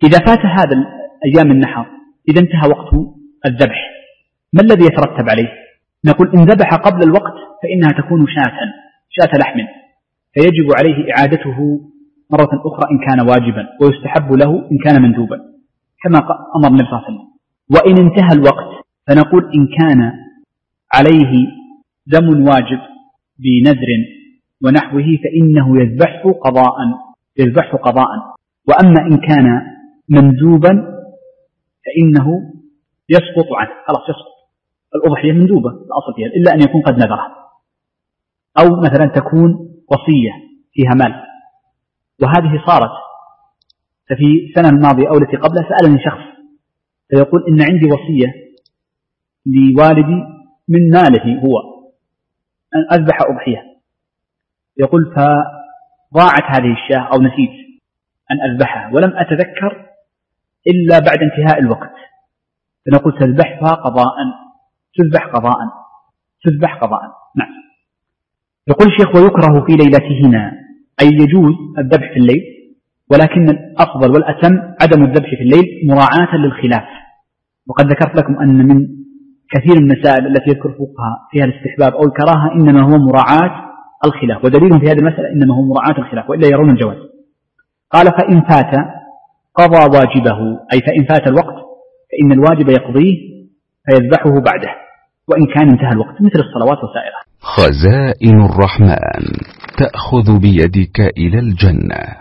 إذا فات هذا أيام النحر، إذا انتهى وقت الذبح، ما الذي يترتب عليه؟ نقول إن ذبح قبل الوقت فإنها تكون شاة لحم، فيجب عليه إعادته مرة أخرى إن كان واجبا، ويستحب له إن كان مندوبا كما أمر النبي صلى الله عليه وسلم. وإن انتهى الوقت فنقول إن كان عليه دم واجب بنذر ونحوه فإنه يذبحه قضاء. وأما إن كان مندوبا فإنه يسقط عنه، خلاص يسقط. الأضحية مندوبة الأصل فيها إلا أن يكون قد نذرها، أو مثلا تكون وصية فيها مال، وهذه صارت. ففي السنة الماضية أو التي قبلها سألني شخص فيقول إن عندي وصية لوالدي من ماله هو أن أذبح أضحية، يقول فضاعت هذه الشاة أو نسيت أن أذبحها ولم أتذكر إلا بعد انتهاء الوقت، فنقول تذبح قضاء. نعم. يقول الشيخ ويكره في ليلتهما، أي يجوز الذبح في الليل، ولكن الأفضل والأتم عدم الذبح في الليل مراعاة للخلاف. وقد ذكرت لكم أن من كثير من المسائل التي يذكر فقهاء فيها الاستحباب أو الكراهة إنما هو مراعاة الخلاف، ودليلهم في هذه المسألة إنما هو مراعاة الخلاف، وإلا يرون الجواز. قال فإن فات قضى واجبه، أي فإن فات الوقت فإن الواجب يقضيه فيذبحه بعده، وإن كان انتهى الوقت مثل الصلوات وسائرها. خزائن الرحمن تأخذ بيدك إلى الجنة.